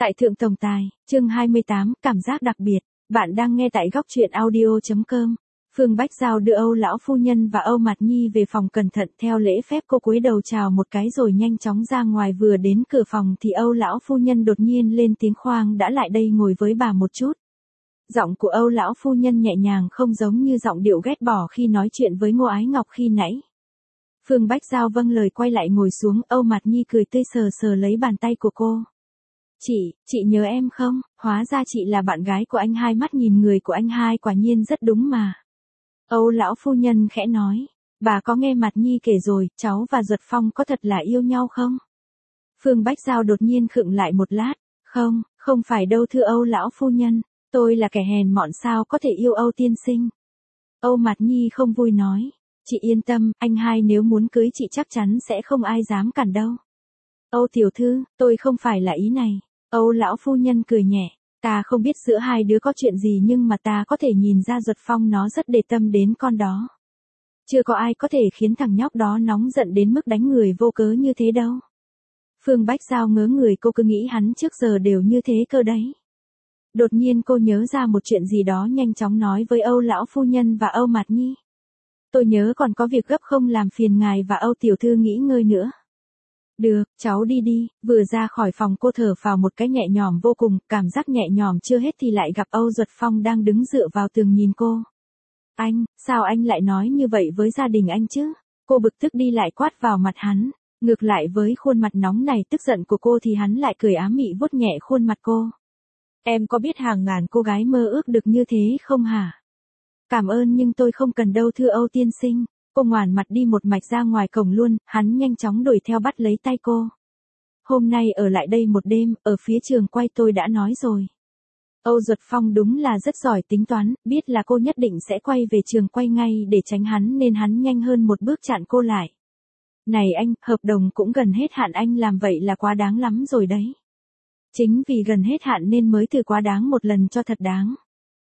Tại Thượng Tổng Tài, chương 28, cảm giác đặc biệt. Bạn đang nghe tại góc truyện audio.com. Phương Bách Giao đưa Âu lão phu nhân và Âu Mạt Nhi về phòng cẩn thận theo lễ phép, cô cúi đầu chào một cái rồi nhanh chóng ra ngoài. Vừa đến cửa phòng thì Âu lão phu nhân đột nhiên lên tiếng: "Khoang đã lại đây ngồi với bà một chút." Giọng của Âu lão phu nhân nhẹ nhàng, không giống như giọng điệu ghét bỏ khi nói chuyện với Ngô Ái Ngọc khi nãy. Phương Bách Giao vâng lời quay lại ngồi xuống. Âu Mạt Nhi cười tươi sờ sờ lấy bàn tay của cô. Chị nhớ em không? Hóa ra chị là bạn gái của anh hai. Mắt nhìn người của anh hai quả nhiên rất đúng mà. Âu lão phu nhân khẽ nói. Bà có nghe Mạt Nhi kể rồi, cháu và Duật Phong có thật là yêu nhau không? Phương Bách Giao đột nhiên khựng lại một lát. Không phải đâu thưa Âu lão phu nhân. Tôi là kẻ hèn mọn sao có thể yêu Âu tiên sinh. Âu Mạt Nhi không vui nói. Chị yên tâm, anh hai nếu muốn cưới chị chắc chắn sẽ không ai dám cản đâu. Âu tiểu thư, tôi không phải là ý này. Âu lão phu nhân cười nhẹ. Ta không biết giữa hai đứa có chuyện gì nhưng mà ta có thể nhìn ra Duật Phong nó rất để tâm đến con đó. Chưa có ai có thể khiến thằng nhóc đó nóng giận đến mức đánh người vô cớ như thế đâu. Phương Bách Giao ngớ người, cô cứ nghĩ hắn trước giờ đều như thế cơ đấy. Đột nhiên cô nhớ ra một chuyện gì đó, nhanh chóng nói với Âu lão phu nhân và Âu Mạt Nhi. Tôi nhớ còn có việc gấp, không làm phiền ngài và Âu tiểu thư nghỉ ngơi nữa. Được, cháu đi đi. Vừa ra khỏi phòng cô thở phào một cái nhẹ nhõm vô cùng, cảm giác nhẹ nhõm chưa hết thì lại gặp Âu Duật Phong đang đứng dựa vào tường nhìn cô. Anh, sao anh lại nói như vậy với gia đình anh chứ? Cô bực tức đi lại quát vào mặt hắn. Ngược lại với khuôn mặt nóng này tức giận của cô thì hắn lại cười ám mị vuốt nhẹ khuôn mặt cô. Em có biết hàng ngàn cô gái mơ ước được như thế không hả? Cảm ơn nhưng tôi không cần đâu thưa Âu tiên sinh. Cô ngoằn mặt đi một mạch ra ngoài cổng luôn, hắn nhanh chóng đuổi theo bắt lấy tay cô. Hôm nay ở lại đây một đêm, ở phía trường quay tôi đã nói rồi. Âu Duật Phong đúng là rất giỏi tính toán, biết là cô nhất định sẽ quay về trường quay ngay để tránh hắn nên hắn nhanh hơn một bước chặn cô lại. Này anh, hợp đồng cũng gần hết hạn, anh làm vậy là quá đáng lắm rồi đấy. Chính vì gần hết hạn nên mới thử quá đáng một lần cho thật đáng.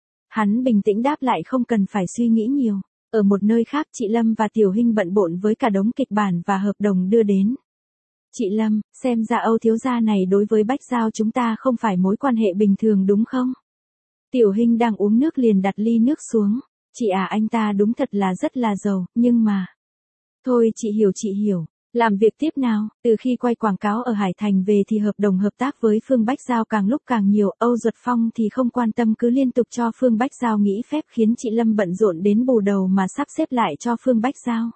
Hắn bình tĩnh đáp lại, không cần phải suy nghĩ nhiều. Ở một nơi khác, chị Lâm và Tiểu Hinh bận bộn với cả đống kịch bản và hợp đồng đưa đến. Chị Lâm, xem ra Âu thiếu gia này đối với Bách Giao chúng ta không phải mối quan hệ bình thường đúng không? Tiểu Hinh đang uống nước liền đặt ly nước xuống. Chị à, anh ta đúng thật là rất là giàu, nhưng mà... Thôi chị hiểu. Làm việc tiếp nào, từ khi quay quảng cáo ở Hải Thành về thì hợp đồng hợp tác với Phương Bách Giao càng lúc càng nhiều. Âu Duật Phong thì không quan tâm, cứ liên tục cho Phương Bách Giao nghĩ phép, khiến chị Lâm bận rộn đến bù đầu mà sắp xếp lại cho Phương Bách Giao.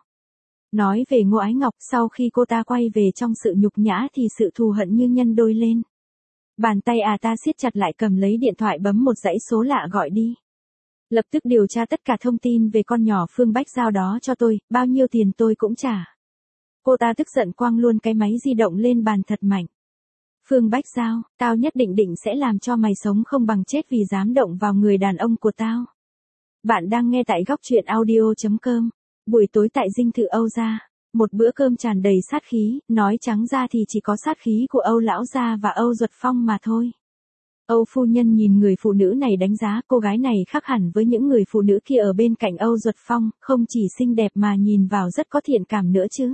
Nói về Ngô Ái Ngọc, sau khi cô ta quay về trong sự nhục nhã thì sự thù hận như nhân đôi lên. Bàn tay ta siết chặt lại, cầm lấy điện thoại bấm một dãy số lạ gọi đi. Lập tức điều tra tất cả thông tin về con nhỏ Phương Bách Giao đó cho tôi, bao nhiêu tiền tôi cũng trả. Cô ta tức giận quăng luôn cái máy di động lên bàn thật mạnh. Phương Bách Giao, tao nhất định sẽ làm cho mày sống không bằng chết vì dám động vào người đàn ông của tao. Bạn đang nghe tại góc truyện audio.com. Buổi tối tại dinh thự Âu gia, một bữa cơm tràn đầy sát khí, nói trắng ra thì chỉ có sát khí của Âu lão gia và Âu Duật Phong mà thôi. Âu phu nhân nhìn người phụ nữ này đánh giá, cô gái này khác hẳn với những người phụ nữ kia ở bên cạnh Âu Duật Phong, không chỉ xinh đẹp mà nhìn vào rất có thiện cảm nữa chứ.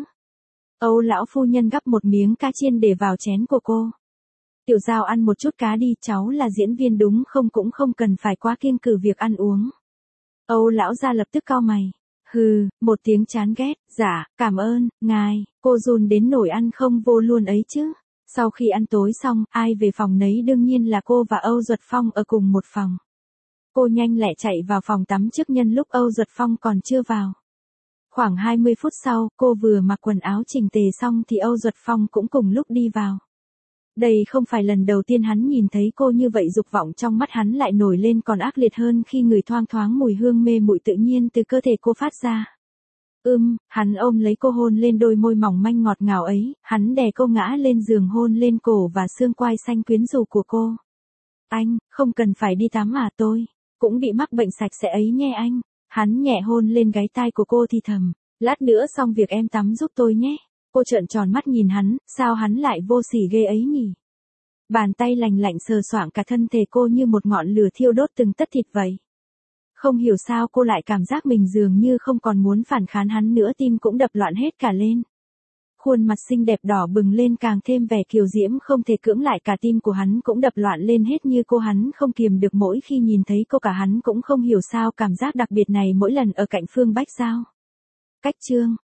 Âu lão phu nhân gắp một miếng cá chiên để vào chén của cô. Tiểu Giao ăn một chút cá đi, cháu là diễn viên đúng không, cũng không cần phải quá kiêng cừ việc ăn uống. Âu lão gia lập tức cau mày. Hừ, một tiếng chán ghét. Dạ, cảm ơn, ngài. Cô run đến nổi ăn không vô luôn ấy chứ. Sau khi ăn tối xong, ai về phòng nấy, đương nhiên là cô và Âu Duật Phong ở cùng một phòng. Cô nhanh lẹ chạy vào phòng tắm trước nhân lúc Âu Duật Phong còn chưa vào. Khoảng 20 phút sau, cô vừa mặc quần áo chỉnh tề xong thì Âu Duật Phong cũng cùng lúc đi vào. Đây không phải lần đầu tiên hắn nhìn thấy cô như vậy, dục vọng trong mắt hắn lại nổi lên còn ác liệt hơn khi người thoang thoáng mùi hương mê muội tự nhiên từ cơ thể cô phát ra. Hắn ôm lấy cô, hôn lên đôi môi mỏng manh ngọt ngào ấy, hắn đè cô ngã lên giường, hôn lên cổ và xương quai xanh quyến rũ của cô. Anh, không cần phải đi tắm à, tôi cũng bị mắc bệnh sạch sẽ ấy nhé anh. Hắn nhẹ hôn lên gáy tai của cô thì thầm, lát nữa xong việc em tắm giúp tôi nhé. Cô trợn tròn mắt nhìn hắn, sao hắn lại vô sỉ ghê ấy nhỉ? Bàn tay lành lạnh sờ soạng cả thân thể cô như một ngọn lửa thiêu đốt từng tấc thịt vậy. Không hiểu sao cô lại cảm giác mình dường như không còn muốn phản kháng hắn nữa, tim cũng đập loạn hết cả lên. khuôn mặt xinh đẹp đỏ bừng lên càng thêm vẻ kiều diễm không thể cưỡng lại, cả tim của hắn cũng đập loạn lên hết như cô, hắn không kiềm được mỗi khi nhìn thấy cô, cả hắn cũng không hiểu sao cảm giác đặc biệt này mỗi lần ở cạnh Phương Bách Giao. Cách chương